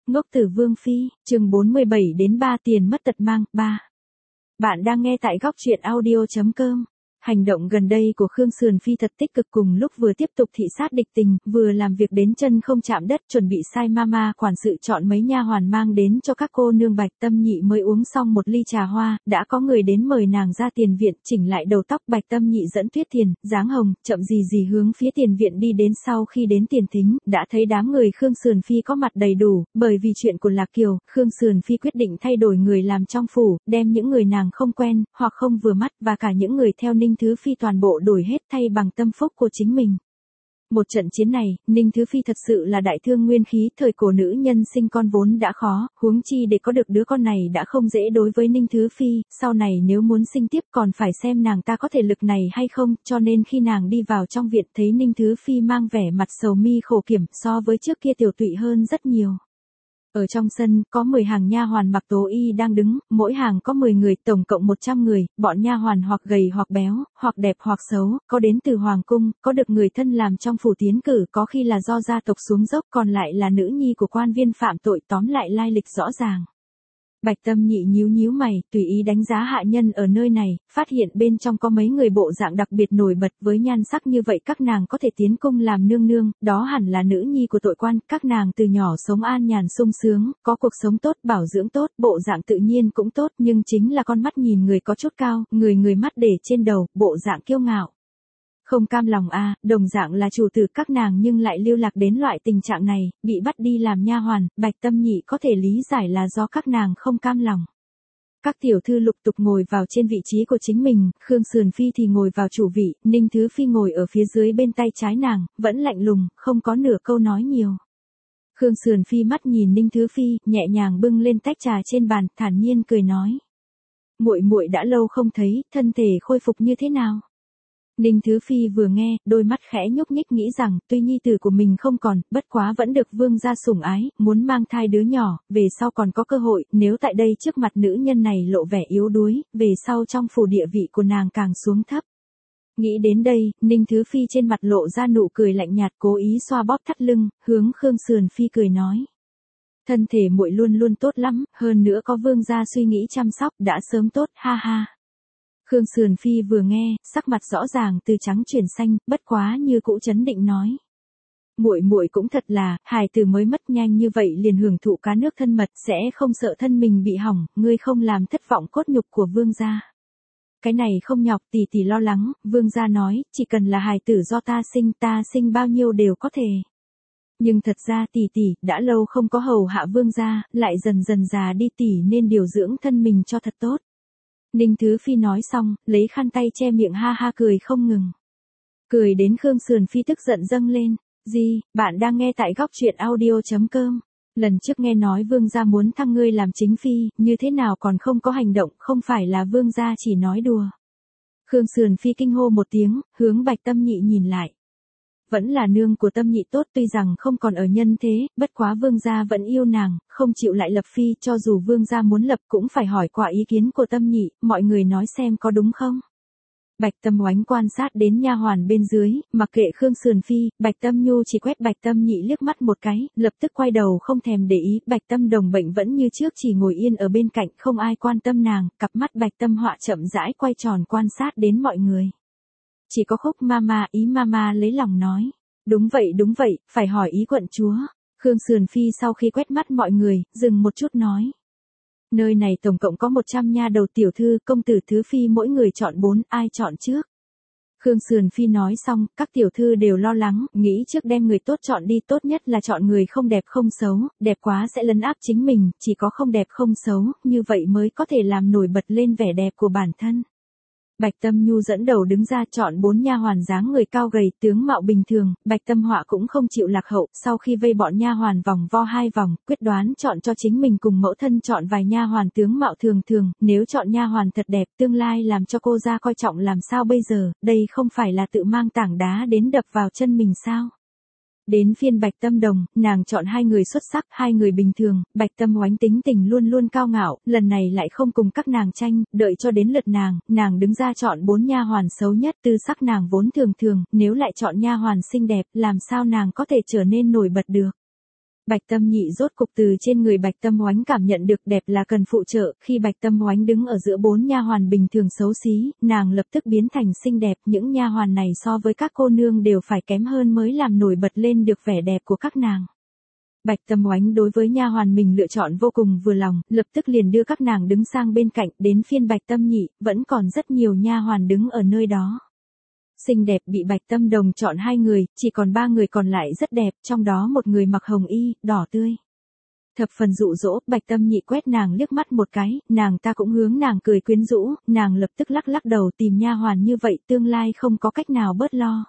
Ngốc Tử Vương Phi, chương 47 đến 3 tiền mất tật mang, 3. Bạn đang nghe tại góc truyện audio.com. Hành động gần đây của Khương Sườn Phi thật tích cực, cùng lúc vừa tiếp tục thị sát địch tình, vừa làm việc đến chân không chạm đất, chuẩn bị sai mama quản sự chọn mấy nha hoàn mang đến cho các cô nương. Bạch Tâm Nhị mới uống xong một ly trà hoa, đã có người đến mời nàng ra tiền viện, chỉnh lại đầu tóc. Bạch Tâm Nhị dẫn Tuyết Thiền, dáng hồng, chậm gì gì hướng phía tiền viện đi đến. Sau khi đến tiền thính, đã thấy đám người Khương Sườn Phi có mặt đầy đủ, bởi vì chuyện của Lạc Kiều, Khương Sườn Phi quyết định thay đổi người làm trong phủ, đem những người nàng không quen, hoặc không vừa mắt, và cả những người theo Ninh Thứ Phi toàn bộ đổi hết, thay bằng tâm phúc của chính mình. Một trận chiến này, Ninh Thứ Phi thật sự là đại thương nguyên khí, thời cổ nữ nhân sinh con vốn đã khó, huống chi để có được đứa con này đã không dễ đối với Ninh Thứ Phi, sau này nếu muốn sinh tiếp còn phải xem nàng ta có thể lực này hay không, cho nên khi nàng đi vào trong viện thấy Ninh Thứ Phi mang vẻ mặt sầu mi khổ kiểm, so với trước kia tiểu tụy hơn rất nhiều. Ở trong sân, có 10 hàng nha hoàn mặc tố y đang đứng, mỗi hàng có 10 người, tổng cộng 100 người, bọn nha hoàn hoặc gầy hoặc béo, hoặc đẹp hoặc xấu, có đến từ hoàng cung, có được người thân làm trong phủ tiến cử, có khi là do gia tộc xuống dốc, còn lại là nữ nhi của quan viên phạm tội, tóm lại lai lịch rõ ràng. Bạch Tâm Nhị nhíu nhíu mày, tùy ý đánh giá hạ nhân ở nơi này, phát hiện bên trong có mấy người bộ dạng đặc biệt nổi bật, với nhan sắc như vậy các nàng có thể tiến cung làm nương nương, đó hẳn là nữ nhi của tội quan, các nàng từ nhỏ sống an nhàn sung sướng, có cuộc sống tốt, bảo dưỡng tốt, bộ dạng tự nhiên cũng tốt, nhưng chính là con mắt nhìn người có chút cao, người mắt để trên đầu, bộ dạng kiêu ngạo. Không cam lòng đồng dạng là chủ tử các nàng nhưng lại lưu lạc đến loại tình trạng này, bị bắt đi làm nha hoàn. Bạch Tâm Nhị có thể lý giải là do các nàng không cam lòng. Các tiểu thư lục tục ngồi vào trên vị trí của chính mình, Khương Sườn Phi thì ngồi vào chủ vị, Ninh Thứ Phi ngồi ở phía dưới bên tay trái nàng, vẫn lạnh lùng, không có nửa câu nói nhiều. Khương Sườn Phi mắt nhìn Ninh Thứ Phi, nhẹ nhàng bưng lên tách trà trên bàn, thản nhiên cười nói: "Muội muội đã lâu không thấy, thân thể khôi phục như thế nào?" Ninh Thứ Phi vừa nghe, đôi mắt khẽ nhúc nhích, nghĩ rằng, tuy nhi tử của mình không còn, bất quá vẫn được vương gia sủng ái, muốn mang thai đứa nhỏ, về sau còn có cơ hội, nếu tại đây trước mặt nữ nhân này lộ vẻ yếu đuối, về sau trong phủ địa vị của nàng càng xuống thấp. Nghĩ đến đây, Ninh Thứ Phi trên mặt lộ ra nụ cười lạnh nhạt, cố ý xoa bóp thắt lưng, hướng Khương Sườn Phi cười nói: "Thân thể muội luôn luôn tốt lắm, hơn nữa có vương gia suy nghĩ chăm sóc, đã sớm tốt, ha ha." Khương Sườn Phi vừa nghe, sắc mặt rõ ràng từ trắng chuyển xanh, bất quá như cũ trấn định nói: "Muội muội cũng thật là, hài tử mới mất nhanh như vậy liền hưởng thụ cá nước thân mật, sẽ không sợ thân mình bị hỏng, ngươi không làm thất vọng cốt nhục của vương gia." "Cái này không nhọc, tỷ tỷ lo lắng." Vương gia nói: "Chỉ cần là hài tử do ta sinh bao nhiêu đều có thể. Nhưng thật ra tỷ tỷ, đã lâu không có hầu hạ vương gia, lại dần dần già đi, tỷ nên điều dưỡng thân mình cho thật tốt." Ninh Thứ Phi nói xong, lấy khăn tay che miệng ha ha cười không ngừng. Cười đến Khương Sườn Phi tức giận dâng lên. "Gì, bạn đang nghe tại góc truyện audio.com. Lần trước nghe nói vương gia muốn thăng ngươi làm chính phi, như thế nào còn không có hành động, không phải là vương gia chỉ nói đùa?" Khương Sườn Phi kinh hô một tiếng, hướng Bạch Tâm Nhị nhìn lại. Vẫn là nương của Tâm Nhị tốt, tuy rằng không còn ở nhân thế, bất quá vương gia vẫn yêu nàng, không chịu lại lập phi, cho dù vương gia muốn lập cũng phải hỏi qua ý kiến của Tâm Nhị, mọi người nói xem có đúng không. Bạch Tâm Oánh quan sát đến nha hoàn bên dưới, mặc kệ Khương Sườn Phi, Bạch Tâm Nhu chỉ quét Bạch Tâm Nhị liếc mắt một cái, lập tức quay đầu không thèm để ý. Bạch Tâm Đồng bệnh vẫn như trước chỉ ngồi yên ở bên cạnh, không ai quan tâm nàng, cặp mắt Bạch Tâm Họa chậm rãi quay tròn quan sát đến mọi người. Chỉ có Khúc mama, ý mama lấy lòng nói: đúng vậy, phải hỏi ý quận chúa." Khương Sườn Phi sau khi quét mắt mọi người, dừng một chút nói: "Nơi này tổng cộng có 100 nha đầu tiểu thư, công tử Thứ Phi mỗi người chọn 4, ai chọn trước?" Khương Sườn Phi nói xong, các tiểu thư đều lo lắng, nghĩ trước đem người tốt chọn đi, tốt nhất là chọn người không đẹp không xấu, đẹp quá sẽ lấn áp chính mình, chỉ có không đẹp không xấu, như vậy mới có thể làm nổi bật lên vẻ đẹp của bản thân. Bạch Tâm Nhu dẫn đầu đứng ra chọn 4 nha hoàn dáng người cao gầy, tướng mạo bình thường. Bạch Tâm Họa cũng không chịu lạc hậu, sau khi vây bọn nha hoàn vòng vo 2 vòng, quyết đoán chọn cho chính mình cùng mẫu thân chọn vài nha hoàn tướng mạo thường thường, nếu chọn nha hoàn thật đẹp, tương lai làm cho cô ra coi trọng làm sao bây giờ, đây không phải là tự mang tảng đá đến đập vào chân mình sao? Đến phiên Bạch Tâm Đồng, nàng chọn 2 người xuất sắc, 2 người bình thường. Bạch Tâm Oánh tính tình luôn luôn cao ngạo, lần này lại không cùng các nàng tranh, đợi cho đến lượt nàng đứng ra chọn 4 nha hoàn xấu nhất, tư sắc nàng vốn thường thường, nếu lại chọn nha hoàn xinh đẹp, làm sao nàng có thể trở nên nổi bật được. Bạch Tâm Nhị rốt cục từ trên người Bạch Tâm Oánh cảm nhận được đẹp là cần phụ trợ, khi Bạch Tâm Oánh đứng ở giữa 4 nha hoàn bình thường xấu xí, nàng lập tức biến thành xinh đẹp, những nha hoàn này so với các cô nương đều phải kém hơn mới làm nổi bật lên được vẻ đẹp của các nàng. Bạch Tâm Oánh đối với nha hoàn mình lựa chọn vô cùng vừa lòng, lập tức liền đưa các nàng đứng sang bên cạnh, đến phiên Bạch Tâm Nhị, vẫn còn rất nhiều nha hoàn đứng ở nơi đó. Xinh đẹp bị Bạch Tâm Đồng chọn 2 người, chỉ còn 3 người còn lại rất đẹp, trong đó một người mặc hồng y, đỏ tươi. Thập phần dụ dỗ, Bạch Tâm Nhị quét nàng liếc mắt một cái, nàng ta cũng hướng nàng cười quyến rũ, nàng lập tức lắc lắc đầu tìm nha hoàn như vậy tương lai không có cách nào bớt lo.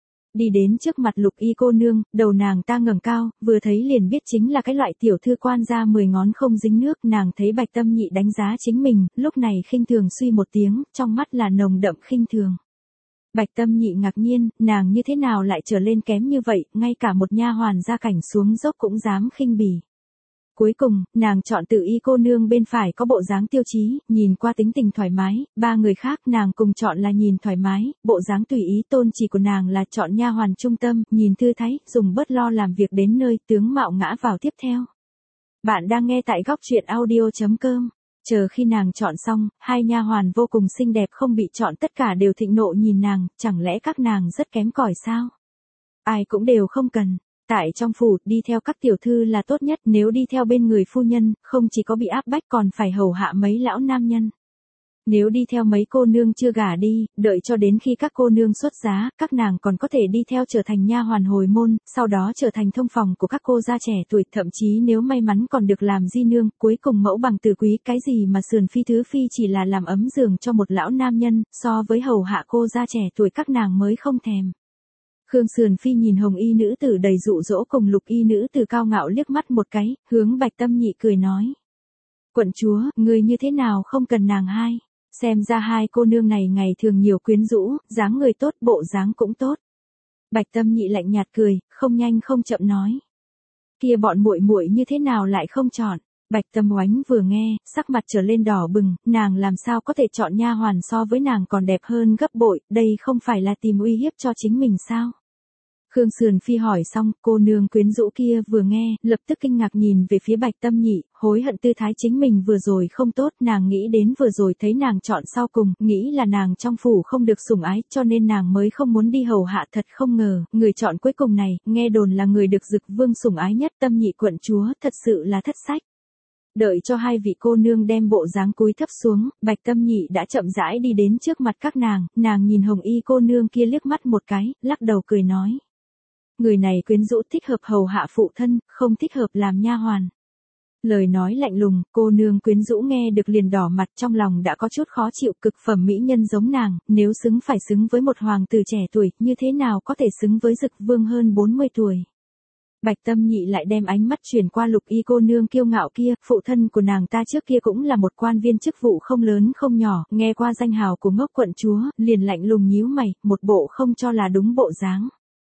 Đi đến trước mặt Lục Y cô nương, đầu nàng ta ngẩng cao, vừa thấy liền biết chính là cái loại tiểu thư quan gia 10 ngón không dính nước, nàng thấy Bạch Tâm Nhị đánh giá chính mình, lúc này khinh thường suy một tiếng, trong mắt là nồng đậm khinh thường. Bạch Tâm Nhị ngạc nhiên, nàng như thế nào lại trở lên kém như vậy, ngay cả một nha hoàn gia cảnh xuống dốc cũng dám khinh bỉ. Cuối cùng, nàng chọn Tử Y cô nương bên phải có bộ dáng tiêu chí, nhìn qua tính tình thoải mái, 3 người khác nàng cùng chọn là nhìn thoải mái, bộ dáng tùy ý tôn chỉ của nàng là chọn nha hoàn trung tâm, nhìn thư thái, dùng bớt lo làm việc đến nơi, tướng mạo ngã vào tiếp theo. Bạn đang nghe tại góc truyện audio.com. Chờ khi nàng chọn xong, 2 nha hoàn vô cùng xinh đẹp không bị chọn tất cả đều thịnh nộ nhìn nàng, chẳng lẽ các nàng rất kém cỏi sao? Ai cũng đều không cần. Tại trong phủ, đi theo các tiểu thư là tốt nhất, nếu đi theo bên người phu nhân, không chỉ có bị áp bách còn phải hầu hạ mấy lão nam nhân. Nếu đi theo mấy cô nương chưa gả đi, đợi cho đến khi các cô nương xuất giá, các nàng còn có thể đi theo trở thành nha hoàn hồi môn, sau đó trở thành thông phòng của các cô gia trẻ tuổi, thậm chí nếu may mắn còn được làm di nương, cuối cùng mẫu bằng tử quý, cái gì mà sườn phi thứ phi chỉ là làm ấm giường cho một lão nam nhân, so với hầu hạ cô gia trẻ tuổi các nàng mới không thèm. Khương Sườn Phi nhìn hồng y nữ tử đầy dụ dỗ cùng lục y nữ tử cao ngạo liếc mắt một cái, hướng Bạch Tâm Nhị cười nói. Quận chúa, người như thế nào không cần nàng hai? Xem ra 2 cô nương này ngày thường nhiều quyến rũ, dáng người tốt, bộ dáng cũng tốt. Bạch Tâm Nhị lạnh nhạt cười, không nhanh không chậm nói. Kia bọn muội muội như thế nào lại không chọn? Bạch Tâm Oánh vừa nghe, sắc mặt trở lên đỏ bừng, nàng làm sao có thể chọn nha hoàn so với nàng còn đẹp hơn gấp bội, đây không phải là tìm uy hiếp cho chính mình sao? Khương Sườn Phi hỏi xong, cô nương quyến rũ kia vừa nghe, lập tức kinh ngạc nhìn về phía Bạch Tâm Nhị, hối hận tư thái chính mình vừa rồi không tốt, nàng nghĩ đến vừa rồi thấy nàng chọn sau cùng, nghĩ là nàng trong phủ không được sủng ái, cho nên nàng mới không muốn đi hầu hạ, thật không ngờ, người chọn cuối cùng này, nghe đồn là người được Dực Vương sủng ái nhất, Tâm Nhị quận chúa, thật sự là thất sách. Đợi cho 2 vị cô nương đem bộ dáng cúi thấp xuống, Bạch Tâm Nhị đã chậm rãi đi đến trước mặt các nàng nhìn hồng y cô nương kia liếc mắt một cái, lắc đầu cười nói. Người này quyến rũ thích hợp hầu hạ phụ thân, không thích hợp làm nha hoàn. Lời nói lạnh lùng, cô nương quyến rũ nghe được liền đỏ mặt, trong lòng đã có chút khó chịu, cực phẩm mỹ nhân giống nàng, nếu phải xứng với một hoàng tử trẻ tuổi, như thế nào có thể xứng với Dực Vương hơn 40 tuổi. Bạch Tâm Nhị lại đem ánh mắt chuyển qua lục y cô nương kiêu ngạo kia, phụ thân của nàng ta trước kia cũng là một quan viên chức vụ không lớn không nhỏ, nghe qua danh hào của Ngốc quận chúa, liền lạnh lùng nhíu mày, một bộ không cho là đúng bộ dáng.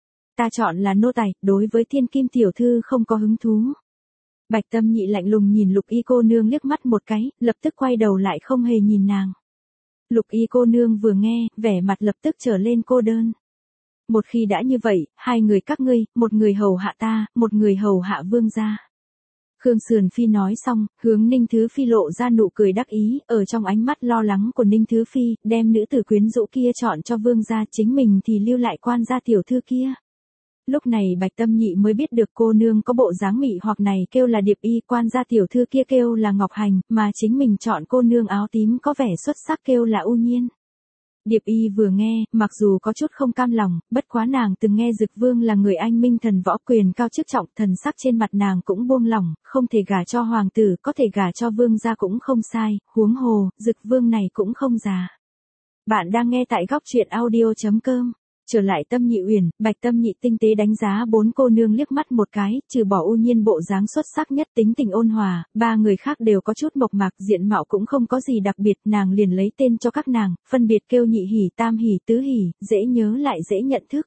Ta chọn là nô tài, đối với Thiên Kim tiểu thư không có hứng thú. Bạch Tâm Nhị lạnh lùng nhìn lục y cô nương liếc mắt một cái, lập tức quay đầu lại không hề nhìn nàng. Lục y cô nương vừa nghe, vẻ mặt lập tức trở lên cô đơn. Một khi đã như vậy, 2 người các ngươi, một người hầu hạ ta, một người hầu hạ vương gia. Khương Sườn Phi nói xong, hướng Ninh Thứ Phi lộ ra nụ cười đắc ý, ở trong ánh mắt lo lắng của Ninh Thứ Phi, đem nữ tử quyến rũ kia chọn cho vương gia, chính mình thì lưu lại quan gia tiểu thư kia. Lúc này Bạch Tâm Nhị mới biết được cô nương có bộ dáng mị hoặc này kêu là Điệp Y, quan gia tiểu thư kia kêu là Ngọc Hành, mà chính mình chọn cô nương áo tím có vẻ xuất sắc kêu là U Nhiên. Điệp Y vừa nghe, mặc dù có chút không cam lòng, bất quá nàng từng nghe Dực Vương là người anh minh thần võ quyền cao chức trọng, thần sắc trên mặt nàng cũng buông lỏng, không thể gả cho hoàng tử, có thể gả cho vương gia cũng không sai, huống hồ, Dực Vương này cũng không già. Bạn đang nghe tại góc truyện audio.com. Trở lại Tâm Nhị Uyển, Bạch Tâm Nhị tinh tế đánh giá 4 cô nương liếc mắt một cái, trừ bỏ U Nhiên bộ dáng xuất sắc nhất, tính tình ôn hòa, 3 người khác đều có chút mộc mạc, diện mạo cũng không có gì đặc biệt, nàng liền lấy tên cho các nàng, phân biệt kêu Nhị Hỉ, Tam Hỉ, Tứ Hỉ, dễ nhớ lại dễ nhận thức.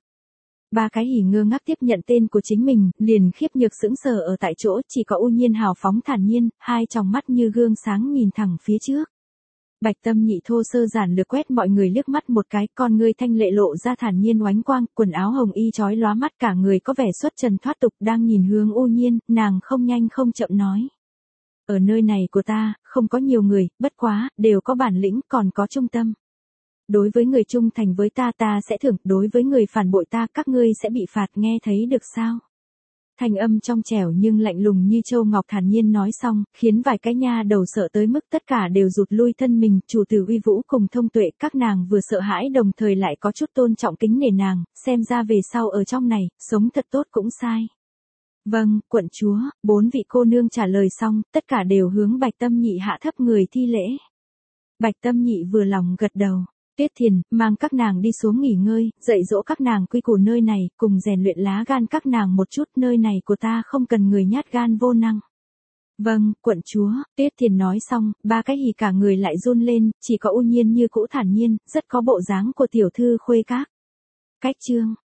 3 cái hỉ ngơ ngác tiếp nhận tên của chính mình, liền khiếp nhược sững sờ ở tại chỗ, chỉ có U Nhiên hào phóng thản nhiên, 2 tròng mắt như gương sáng nhìn thẳng phía trước. Bạch Tâm Nhị thô sơ giản lược quét mọi người liếc mắt một cái, con ngươi thanh lệ lộ ra thản nhiên oánh quang, quần áo hồng y chói lóa mắt, cả người có vẻ xuất trần thoát tục, đang nhìn hướng U Nhiên, nàng không nhanh không chậm nói. Ở nơi này của ta, không có nhiều người, bất quá, đều có bản lĩnh, còn có trung tâm. Đối với người trung thành với ta sẽ thưởng, đối với người phản bội ta, các ngươi sẽ bị phạt, nghe thấy được sao? Thanh âm trong trẻo nhưng lạnh lùng như châu ngọc thản nhiên nói xong, khiến vài cái nha đầu sợ tới mức tất cả đều rụt lui thân mình, chủ tử uy vũ cùng thông tuệ, các nàng vừa sợ hãi đồng thời lại có chút tôn trọng kính nể nàng, xem ra về sau ở trong này, sống thật tốt cũng sai. Vâng, quận chúa, 4 vị cô nương trả lời xong, tất cả đều hướng Bạch Tâm Nhị hạ thấp người thi lễ. Bạch Tâm Nhị vừa lòng gật đầu. Tuyết Thiền, mang các nàng đi xuống nghỉ ngơi, dạy dỗ các nàng quy củ nơi này, cùng rèn luyện lá gan các nàng một chút, nơi này của ta không cần người nhát gan vô năng. Vâng, quận chúa, Tuyết Thiền nói xong, 3 cái hì cả người lại run lên, chỉ có U Nhiên như cũ thản nhiên, rất có bộ dáng của tiểu thư khuê các. Cách chương